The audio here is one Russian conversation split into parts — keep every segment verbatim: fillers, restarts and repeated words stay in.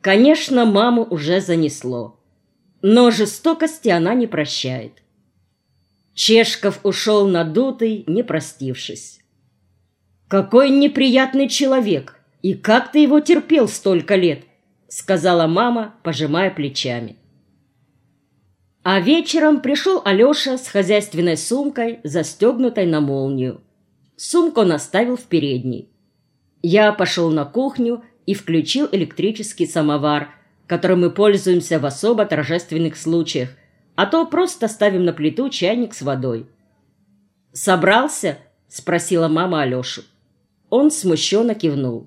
Конечно, маму уже занесло, но жестокости она не прощает. Чешков ушел надутый, не простившись. «Какой неприятный человек! И как ты его терпел столько лет?» — сказала мама, пожимая плечами. А вечером пришел Алеша с хозяйственной сумкой, застегнутой на молнию. Сумку он оставил в передней. Я пошел на кухню и включил электрический самовар, которым мы пользуемся в особо торжественных случаях, а то просто ставим на плиту чайник с водой. «Собрался?» — спросила мама Алешу. Он смущенно кивнул.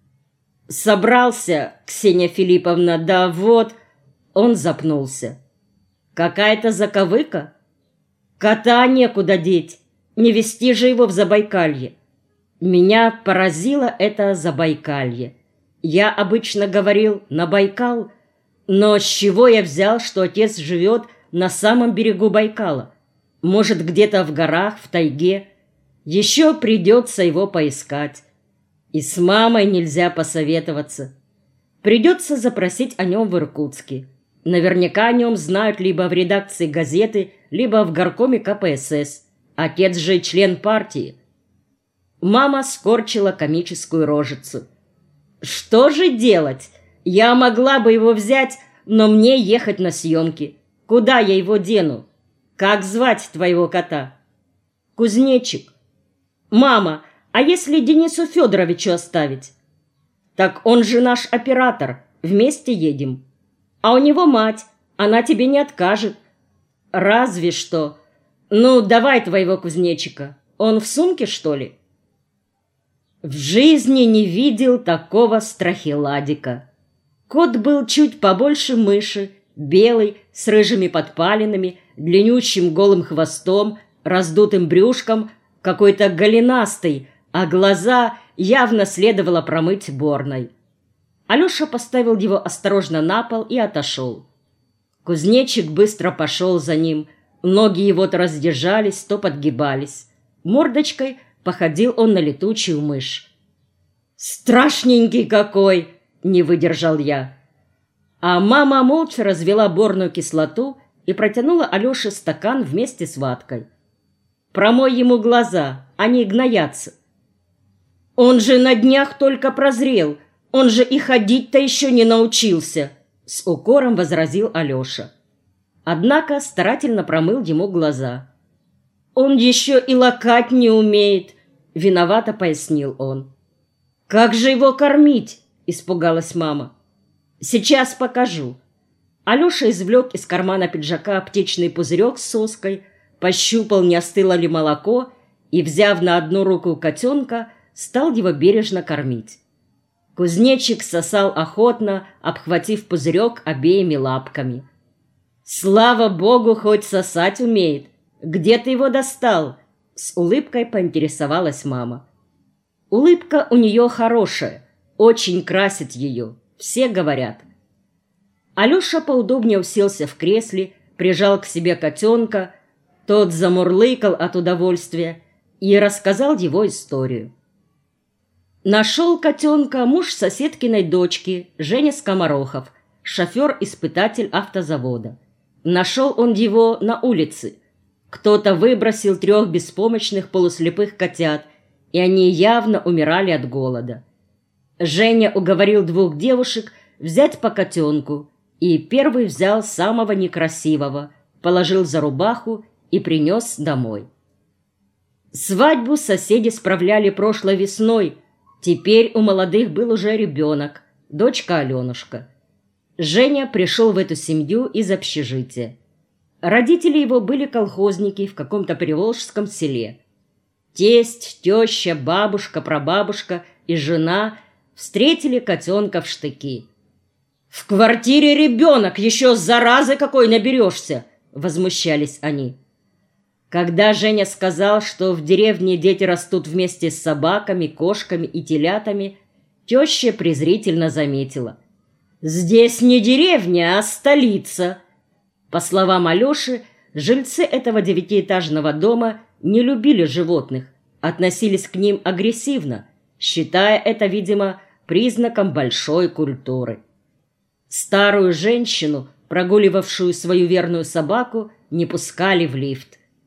«Собрался, Ксения Филипповна, да вот...» Он запнулся. «Какая-то заковыка? Кота некуда деть, не везти же его в Забайкалье». Меня поразило это Забайкалье. Я обычно говорил «на Байкал», но с чего я взял, что отец живет на самом берегу Байкала? Может, где-то в горах, в тайге? Еще придется его поискать. И с мамой нельзя посоветоваться. Придется запросить о нем в Иркутске. Наверняка о нем знают либо в редакции газеты, либо в горкоме ка пэ эс эс. Отец же член партии. Мама скорчила комическую рожицу. «Что же делать? Я могла бы его взять, но мне ехать на съемки. Куда я его дену? Как звать твоего кота?» «Кузнечик». «Мама, а если Денису Федоровичу оставить?» «Так он же наш оператор. Вместе едем. А у него мать. Она тебе не откажет». «Разве что. Ну, давай твоего кузнечика. Он в сумке, что ли?» В жизни не видел такого страхиладика. Кот был чуть побольше мыши, белый, с рыжими подпалинами, длиннющим голым хвостом, раздутым брюшком, какой-то голенастый, а глаза явно следовало промыть борной. Алеша поставил его осторожно на пол и отошел. Кузнечик быстро пошел за ним, ноги его то раздержались, то подгибались. Мордочкой походил он на летучую мышь. «Страшненький какой!» — не выдержал я. А мама молча развела борную кислоту и протянула Алёше стакан вместе с ваткой. «Промой ему глаза, они гноятся». «Он же на днях только прозрел, он же и ходить-то еще не научился!» — с укором возразил Алеша. Однако старательно промыл ему глаза. «Он еще и лакать не умеет», — виновато пояснил он. «Как же его кормить?» — испугалась мама. «Сейчас покажу». Алеша извлек из кармана пиджака аптечный пузырек с соской, пощупал, не остыло ли молоко, и, взяв на одну руку котенка, стал его бережно кормить. Кузнечик сосал охотно, обхватив пузырек обеими лапками. «Слава богу, хоть сосать умеет! Где ты его достал?» — с улыбкой поинтересовалась мама. Улыбка у нее хорошая, очень красит ее, все говорят. Алеша поудобнее уселся в кресле, прижал к себе котенка, тот замурлыкал от удовольствия и рассказал его историю. Нашел котенка муж соседкиной дочки, Женя Скоморохов, шофер-испытатель автозавода. Нашел он его на улице. Кто-то выбросил трех беспомощных полуслепых котят, и они явно умирали от голода. Женя уговорил двух девушек взять по котенку, и первый взял самого некрасивого, положил за рубаху и принес домой. Свадьбу соседи справляли прошлой весной. Теперь у молодых был уже ребенок, дочка Аленушка. Женя пришел в эту семью из общежития. Родители его были колхозники в каком-то приволжском селе. Тесть, теща, бабушка, прабабушка и жена встретили котенка в штыки. «В квартире ребенок, еще заразы какой наберешься!» — возмущались они. Когда Женя сказал, что в деревне дети растут вместе с собаками, кошками и телятами, теща презрительно заметила: «Здесь не деревня, а столица!» По словам Алеши, жильцы этого девятиэтажного дома не любили животных, относились к ним агрессивно, считая это, видимо, признаком большой культуры. Старую женщину, прогуливавшую свою верную собаку, не пускали в лифт.